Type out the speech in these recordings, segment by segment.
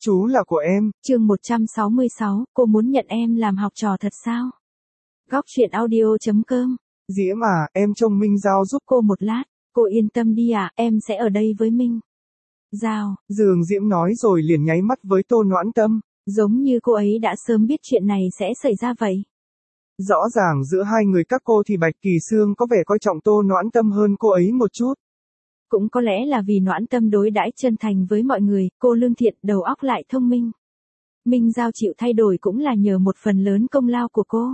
Chú là của em. Chương 166, cô muốn nhận em làm học trò thật sao? Góc truyện audio.com. Diễm à, em trông Minh Giao giúp cô một lát. Cô yên tâm đi à, em sẽ ở đây với Minh Giao. Dương Diễm nói rồi liền nháy mắt với Tô Noãn Tâm. Giống như cô ấy đã sớm biết chuyện này sẽ xảy ra vậy. Rõ ràng giữa hai người các cô thì Bạch Kỳ Sương có vẻ coi trọng Tô Noãn Tâm hơn cô ấy một chút. Cũng có lẽ là vì Noãn Tâm đối đãi chân thành với mọi người, cô lương thiện, đầu óc lại thông minh. Minh Giao chịu thay đổi cũng là nhờ một phần lớn công lao của cô.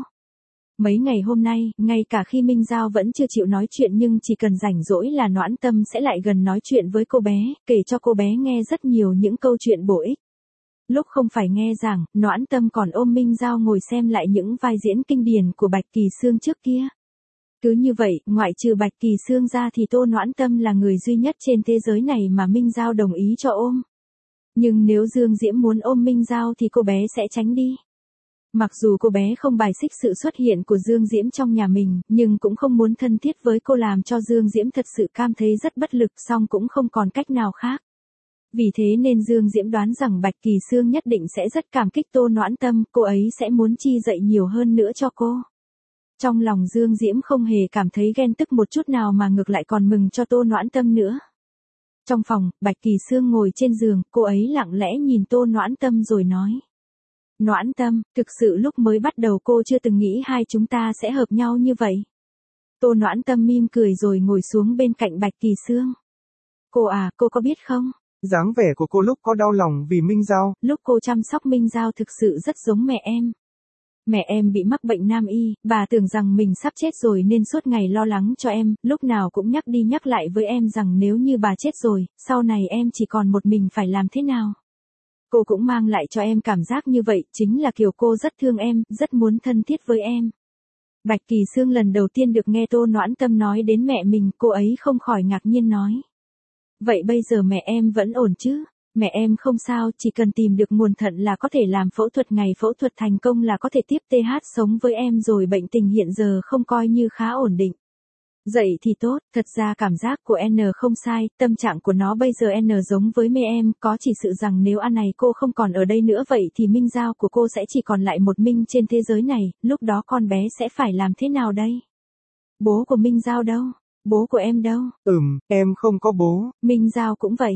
Mấy ngày hôm nay, ngay cả khi Minh Giao vẫn chưa chịu nói chuyện nhưng chỉ cần rảnh rỗi là Noãn Tâm sẽ lại gần nói chuyện với cô bé, kể cho cô bé nghe rất nhiều những câu chuyện bổ ích. Lúc không phải nghe giảng, Noãn Tâm còn ôm Minh Giao ngồi xem lại những vai diễn kinh điển của Bạch Kỳ Sương trước kia. Cứ như vậy, ngoại trừ Bạch Kỳ Sương ra thì Tô Noãn Tâm là người duy nhất trên thế giới này mà Minh Giao đồng ý cho ôm. Nhưng nếu Dương Diễm muốn ôm Minh Giao thì cô bé sẽ tránh đi. Mặc dù cô bé không bài xích sự xuất hiện của Dương Diễm trong nhà mình, nhưng cũng không muốn thân thiết với cô làm cho Dương Diễm thật sự cảm thấy rất bất lực, song cũng không còn cách nào khác. Vì thế nên Dương Diễm đoán rằng Bạch Kỳ Sương nhất định sẽ rất cảm kích Tô Noãn Tâm, cô ấy sẽ muốn chi dạy nhiều hơn nữa cho cô. Trong lòng Dương Diễm không hề cảm thấy ghen tức một chút nào mà ngược lại còn mừng cho Tô Noãn Tâm nữa. Trong phòng, Bạch Kỳ Sương ngồi trên giường, cô ấy lặng lẽ nhìn Tô Noãn Tâm rồi nói. Noãn Tâm, thực sự lúc mới bắt đầu cô chưa từng nghĩ hai chúng ta sẽ hợp nhau như vậy. Tô Noãn Tâm mỉm cười rồi ngồi xuống bên cạnh Bạch Kỳ Sương. Cô à, cô có biết không? Dáng vẻ của cô lúc có đau lòng vì Minh Giao. Lúc cô chăm sóc Minh Giao thực sự rất giống mẹ em. Mẹ em bị mắc bệnh nam y, bà tưởng rằng mình sắp chết rồi nên suốt ngày lo lắng cho em, lúc nào cũng nhắc đi nhắc lại với em rằng nếu như bà chết rồi, sau này em chỉ còn một mình phải làm thế nào. Cô cũng mang lại cho em cảm giác như vậy, chính là kiểu cô rất thương em, rất muốn thân thiết với em. Bạch Kỳ Sương lần đầu tiên được nghe Tô Noãn Tâm nói đến mẹ mình, cô ấy không khỏi ngạc nhiên nói. Vậy bây giờ mẹ em vẫn ổn chứ? Mẹ em không sao, chỉ cần tìm được nguồn thận là có thể làm phẫu thuật, ngày phẫu thuật thành công là có thể tiếp TH sống với em rồi, bệnh tình hiện giờ không coi như khá ổn định. Vậy thì tốt, thật ra cảm giác của N không sai, tâm trạng của nó bây giờ N giống với mẹ em, có chỉ sự rằng nếu anh này cô không còn ở đây nữa vậy thì Minh Giao của cô sẽ chỉ còn lại một Minh trên thế giới này, lúc đó con bé sẽ phải làm thế nào đây? Bố của Minh Giao đâu? Bố của em đâu? Em không có bố. Minh Giao cũng vậy.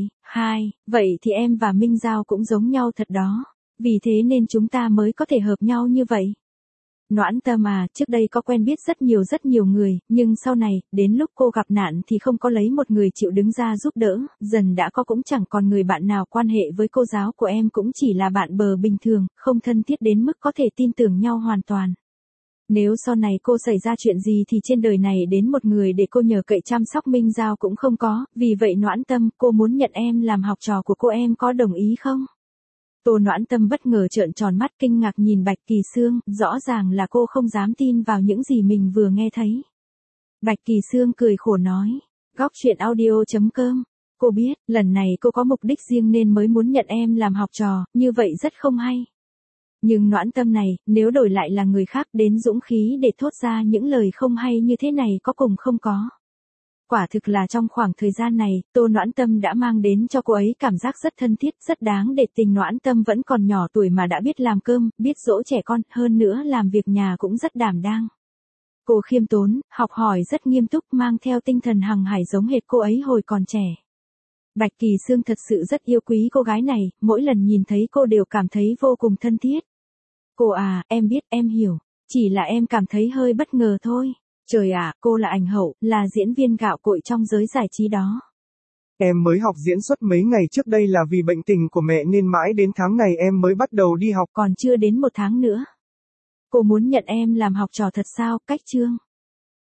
Vậy thì em và Minh Giao cũng giống nhau thật đó. Vì thế nên chúng ta mới có thể hợp nhau như vậy. Noãn Tâm à, trước đây có quen biết rất nhiều người, nhưng sau này, đến lúc cô gặp nạn thì không có lấy một người chịu đứng ra giúp đỡ, dần đã có cũng chẳng còn người bạn nào, quan hệ với cô giáo của em cũng chỉ là bạn bè bình thường, không thân thiết đến mức có thể tin tưởng nhau hoàn toàn. Nếu sau này cô xảy ra chuyện gì thì trên đời này đến một người để cô nhờ cậy chăm sóc Minh Giao cũng không có, vì vậy Noãn Tâm, cô muốn nhận em làm học trò của cô, em có đồng ý không? Tô Noãn Tâm bất ngờ trợn tròn mắt kinh ngạc nhìn Bạch Kỳ Sương, rõ ràng là cô không dám tin vào những gì mình vừa nghe thấy. Bạch Kỳ Sương cười khổ nói, góc truyện audio.com, cô biết, lần này cô có mục đích riêng nên mới muốn nhận em làm học trò, như vậy rất không hay. Nhưng Noãn Tâm này, nếu đổi lại là người khác, đến dũng khí để thốt ra những lời không hay như thế này có cùng không có. Quả thực là trong khoảng thời gian này, Tô Noãn Tâm đã mang đến cho cô ấy cảm giác rất thân thiết, rất đáng để tình. Noãn Tâm vẫn còn nhỏ tuổi mà đã biết làm cơm, biết dỗ trẻ con, hơn nữa làm việc nhà cũng rất đảm đang. Cô khiêm tốn, học hỏi rất nghiêm túc, mang theo tinh thần hằng hải giống hệt cô ấy hồi còn trẻ. Bạch Kỳ Sương thật sự rất yêu quý cô gái này, mỗi lần nhìn thấy cô đều cảm thấy vô cùng thân thiết. Cô à, em biết, em hiểu, chỉ là em cảm thấy hơi bất ngờ thôi. Trời ạ, cô là ảnh hậu, là diễn viên gạo cội trong giới giải trí đó. Em mới học diễn xuất mấy ngày trước đây, là vì bệnh tình của mẹ nên mãi đến tháng này em mới bắt đầu đi học. Còn chưa đến 1 tháng nữa. Cô muốn nhận em làm học trò thật sao, cách chương.